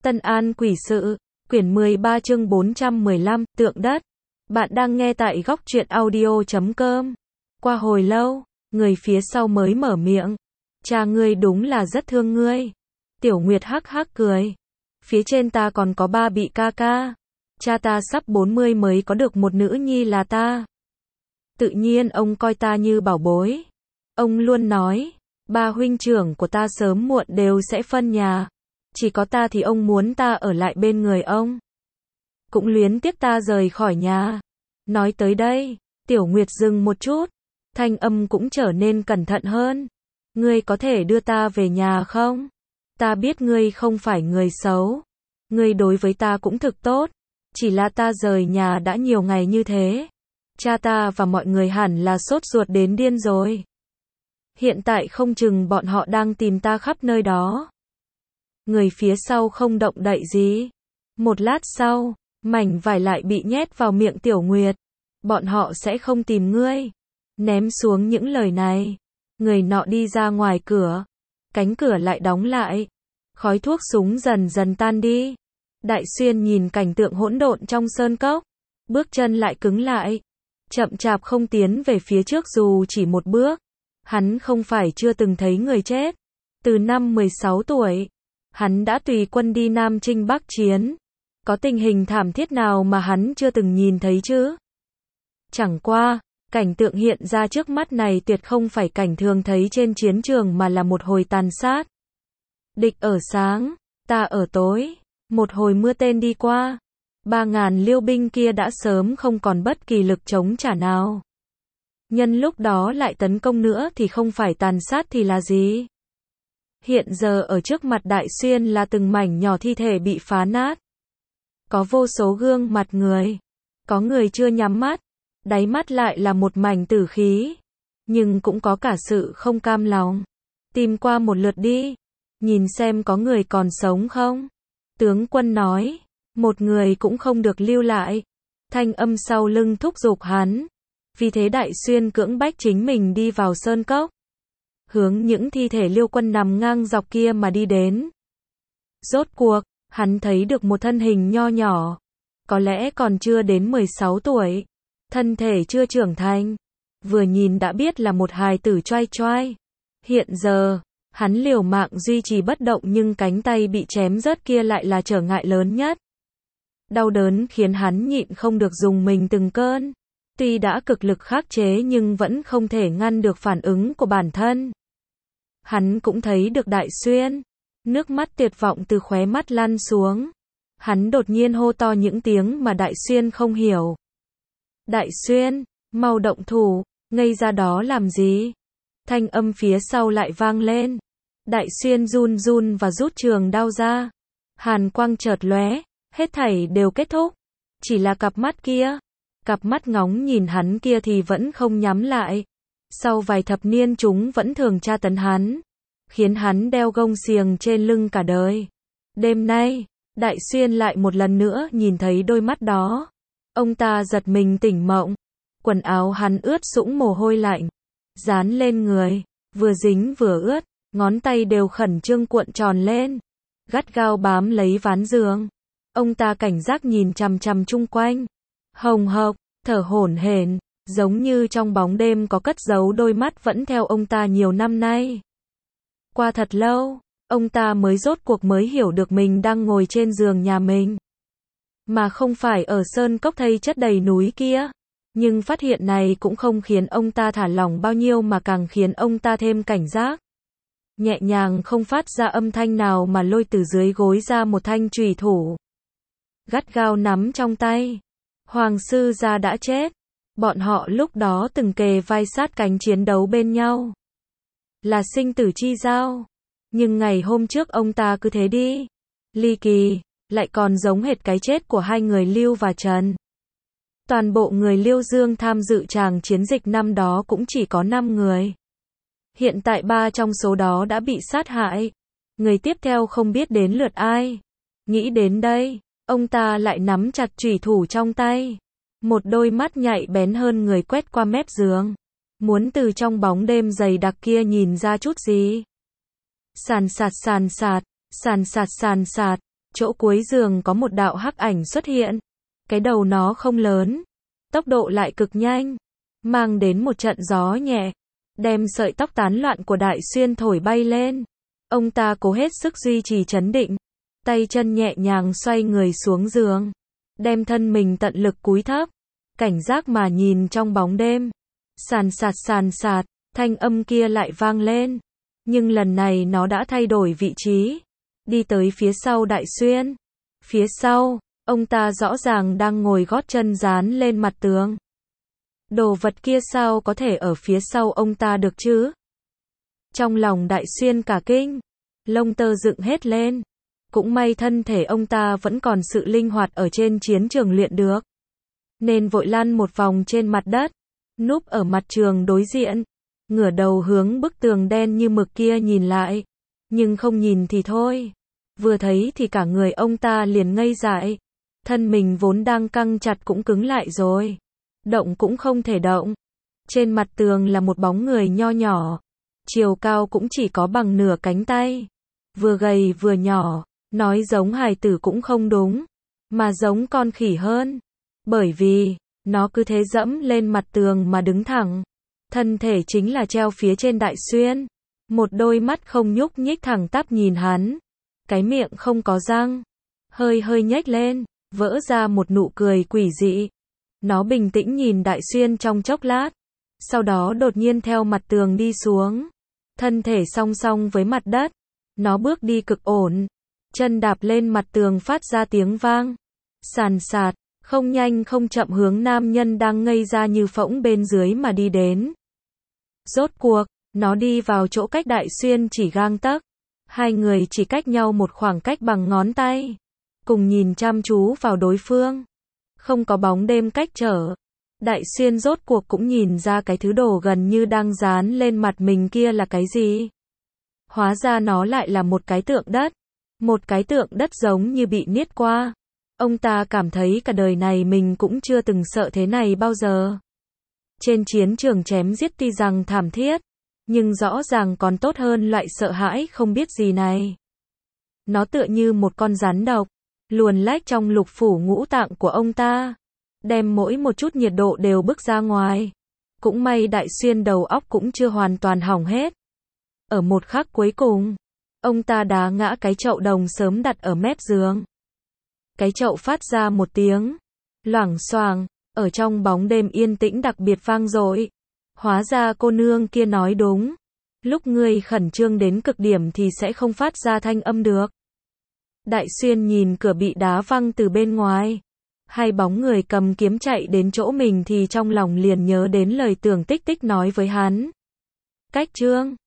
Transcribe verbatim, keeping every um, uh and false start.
Tân An Quỷ Sự, quyển mười ba chương bốn trăm mười lăm, Tượng Đất. Bạn đang nghe tại góc truyện audio chấm com. Qua hồi lâu, người phía sau mới mở miệng. Cha ngươi đúng là rất thương ngươi. Tiểu Nguyệt hắc hắc cười. Phía trên ta còn có ba bị ca ca. Cha ta sắp bốn mươi mới có được một nữ nhi là ta. Tự nhiên ông coi ta như bảo bối. Ông luôn nói, ba huynh trưởng của ta sớm muộn đều sẽ phân nhà. Chỉ có ta thì ông muốn ta ở lại bên người ông. Cũng luyến tiếc ta rời khỏi nhà. Nói tới đây, Tiểu Nguyệt dừng một chút. Thanh âm cũng trở nên cẩn thận hơn. Ngươi có thể đưa ta về nhà không? Ta biết ngươi không phải người xấu. Ngươi đối với ta cũng thực tốt. Chỉ là ta rời nhà đã nhiều ngày như thế. Cha ta và mọi người hẳn là sốt ruột đến điên rồi. Hiện tại không chừng bọn họ đang tìm ta khắp nơi đó. Người phía sau không động đậy gì. Một lát sau, mảnh vải lại bị nhét vào miệng Tiểu Nguyệt. Bọn họ sẽ không tìm ngươi. Ném xuống những lời này. Người nọ đi ra ngoài cửa. Cánh cửa lại đóng lại. Khói thuốc súng dần dần tan đi. Đại Xuyên nhìn cảnh tượng hỗn độn trong sơn cốc. Bước chân lại cứng lại. Chậm chạp không tiến về phía trước dù chỉ một bước. Hắn không phải chưa từng thấy người chết. Từ năm mười sáu tuổi, hắn đã tùy quân đi Nam Chinh Bắc Chiến. Có tình hình thảm thiết nào mà hắn chưa từng nhìn thấy chứ? Chẳng qua, cảnh tượng hiện ra trước mắt này tuyệt không phải cảnh thường thấy trên chiến trường mà là một hồi tàn sát. Địch ở sáng, ta ở tối. Một hồi mưa tên đi qua. Ba ngàn liêu binh kia đã sớm không còn bất kỳ lực chống trả nào. Nhân lúc đó lại tấn công nữa thì không phải tàn sát thì là gì? Hiện giờ ở trước mặt Đại Xuyên là từng mảnh nhỏ thi thể bị phá nát. Có vô số gương mặt người. Có người chưa nhắm mắt. Đáy mắt lại là một mảnh tử khí. Nhưng cũng có cả sự không cam lòng. Tìm qua một lượt đi. Nhìn xem có người còn sống không? Tướng quân nói. Một người cũng không được lưu lại. Thanh âm sau lưng thúc giục hắn. Vì thế Đại Xuyên cưỡng bách chính mình đi vào sơn cốc. Hướng những thi thể liêu quân nằm ngang dọc kia mà đi đến. Rốt cuộc, hắn thấy được một thân hình nho nhỏ. Có lẽ còn chưa đến mười sáu tuổi. Thân thể chưa trưởng thành. Vừa nhìn đã biết là một hài tử choai choai. Hiện giờ, hắn liều mạng duy trì bất động nhưng cánh tay bị chém rớt kia lại là trở ngại lớn nhất. Đau đớn khiến hắn nhịn không được dùng mình từng cơn. Tuy đã cực lực khắc chế nhưng vẫn không thể ngăn được phản ứng của bản thân. Hắn cũng thấy được Đại Xuyên. Nước mắt tuyệt vọng từ khóe mắt lăn xuống. Hắn đột nhiên hô to những tiếng mà Đại Xuyên không hiểu. Đại Xuyên, mau động thủ, ngây ra đó làm gì? Thanh âm phía sau lại vang lên. Đại Xuyên run run và rút trường đao ra. Hàn quang chợt lóe, hết thảy đều kết thúc. Chỉ là cặp mắt kia. Cặp mắt ngóng nhìn hắn kia thì vẫn không nhắm lại. Sau vài thập niên chúng vẫn thường tra tấn hắn. Khiến hắn đeo gông xiềng trên lưng cả đời. Đêm nay, Đại Xuyên lại một lần nữa nhìn thấy đôi mắt đó. Ông ta giật mình tỉnh mộng. Quần áo hắn ướt sũng mồ hôi lạnh. Dán lên người. Vừa dính vừa ướt. Ngón tay đều khẩn trương cuộn tròn lên. Gắt gao bám lấy ván giường. Ông ta cảnh giác nhìn chằm chằm chung quanh. Hồng hộc, thở hổn hển, giống như trong bóng đêm có cất giấu đôi mắt vẫn theo ông ta nhiều năm nay. Qua thật lâu, ông ta mới rốt cuộc mới hiểu được mình đang ngồi trên giường nhà mình. Mà không phải ở sơn cốc thây chất đầy núi kia. Nhưng phát hiện này cũng không khiến ông ta thả lỏng bao nhiêu mà càng khiến ông ta thêm cảnh giác. Nhẹ nhàng không phát ra âm thanh nào mà lôi từ dưới gối ra một thanh chùy thủ. Gắt gao nắm trong tay. Hoàng sư gia đã chết. Bọn họ lúc đó từng kề vai sát cánh chiến đấu bên nhau. Là sinh tử chi giao. Nhưng ngày hôm trước ông ta cứ thế đi. Ly kỳ, lại còn giống hệt cái chết của hai người Lưu và Trần. Toàn bộ người Liêu Dương tham dự tràng chiến dịch năm đó cũng chỉ có năm người. Hiện tại ba trong số đó đã bị sát hại. Người tiếp theo không biết đến lượt ai. Nghĩ đến đây. Ông ta lại nắm chặt chùy thủ trong tay. Một đôi mắt nhạy bén hơn người quét qua mép giường. Muốn từ trong bóng đêm dày đặc kia nhìn ra chút gì. Sàn sạt sàn sạt, sàn sạt sàn sạt. Chỗ cuối giường có một đạo hắc ảnh xuất hiện. Cái đầu nó không lớn, tốc độ lại cực nhanh, mang đến một trận gió nhẹ, đem sợi tóc tán loạn của Đại Xuyên thổi bay lên. Ông ta cố hết sức duy trì trấn định, tay chân nhẹ nhàng xoay người xuống giường, đem thân mình tận lực cúi thấp, cảnh giác mà nhìn trong bóng đêm. Sàn sạt sàn sạt, thanh âm kia lại vang lên, nhưng lần này nó đã thay đổi vị trí, đi tới phía sau Đại Xuyên. Phía sau, ông ta rõ ràng đang ngồi gót chân dán lên mặt tường. Đồ vật kia sao có thể ở phía sau ông ta được chứ? Trong lòng Đại Xuyên cả kinh, lông tơ dựng hết lên. Cũng may thân thể ông ta vẫn còn sự linh hoạt ở trên chiến trường luyện được, nên vội lăn một vòng trên mặt đất, núp ở mặt trường đối diện, ngửa đầu hướng bức tường đen như mực kia nhìn lại. Nhưng không nhìn thì thôi, vừa thấy thì cả người ông ta liền ngây dại. Thân mình vốn đang căng chặt cũng cứng lại rồi, động cũng không thể động. Trên mặt tường là một bóng người nho nhỏ, chiều cao cũng chỉ có bằng nửa cánh tay, vừa gầy vừa nhỏ, nói giống hài tử cũng không đúng, mà giống con khỉ hơn, bởi vì nó cứ thế dẫm lên mặt tường mà đứng thẳng. Thân thể chính là treo phía trên Đại Xuyên, một đôi mắt không nhúc nhích thẳng tắp nhìn hắn, cái miệng không có răng, hơi hơi nhếch lên, vỡ ra một nụ cười quỷ dị. Nó bình tĩnh nhìn Đại Xuyên trong chốc lát, sau đó đột nhiên theo mặt tường đi xuống, thân thể song song với mặt đất. Nó bước đi cực ổn, chân đạp lên mặt tường phát ra tiếng vang, sàn sạt, không nhanh không chậm hướng nam nhân đang ngây ra như phỗng bên dưới mà đi đến. Rốt cuộc, nó đi vào chỗ cách Đại Xuyên chỉ gang tấc, hai người chỉ cách nhau một khoảng cách bằng ngón tay, cùng nhìn chăm chú vào đối phương. Không có bóng đêm cách trở, Đại Xuyên rốt cuộc cũng nhìn ra cái thứ đồ gần như đang dán lên mặt mình kia là cái gì. Hóa ra nó lại là một cái tượng đất, một cái tượng đất giống như bị niết qua. Ông ta cảm thấy cả đời này mình cũng chưa từng sợ thế này bao giờ. Trên chiến trường chém giết tuy rằng thảm thiết, nhưng rõ ràng còn tốt hơn loại sợ hãi không biết gì này. Nó tựa như một con rắn độc, luồn lách trong lục phủ ngũ tạng của ông ta, đem mỗi một chút nhiệt độ đều bức ra ngoài. Cũng may Đại Xuyên đầu óc cũng chưa hoàn toàn hỏng hết. Ở một khắc cuối cùng, ông ta đá ngã cái chậu đồng sớm đặt ở mép giường. Cái chậu phát ra một tiếng loảng xoảng, ở trong bóng đêm yên tĩnh đặc biệt vang dội. Hóa ra cô nương kia nói đúng, lúc ngươi khẩn trương đến cực điểm thì sẽ không phát ra thanh âm được. Đại Xuyên nhìn cửa bị đá văng từ bên ngoài, hai bóng người cầm kiếm chạy đến chỗ mình thì trong lòng liền nhớ đến lời Tưởng Tích Tích nói với hắn. Cách trương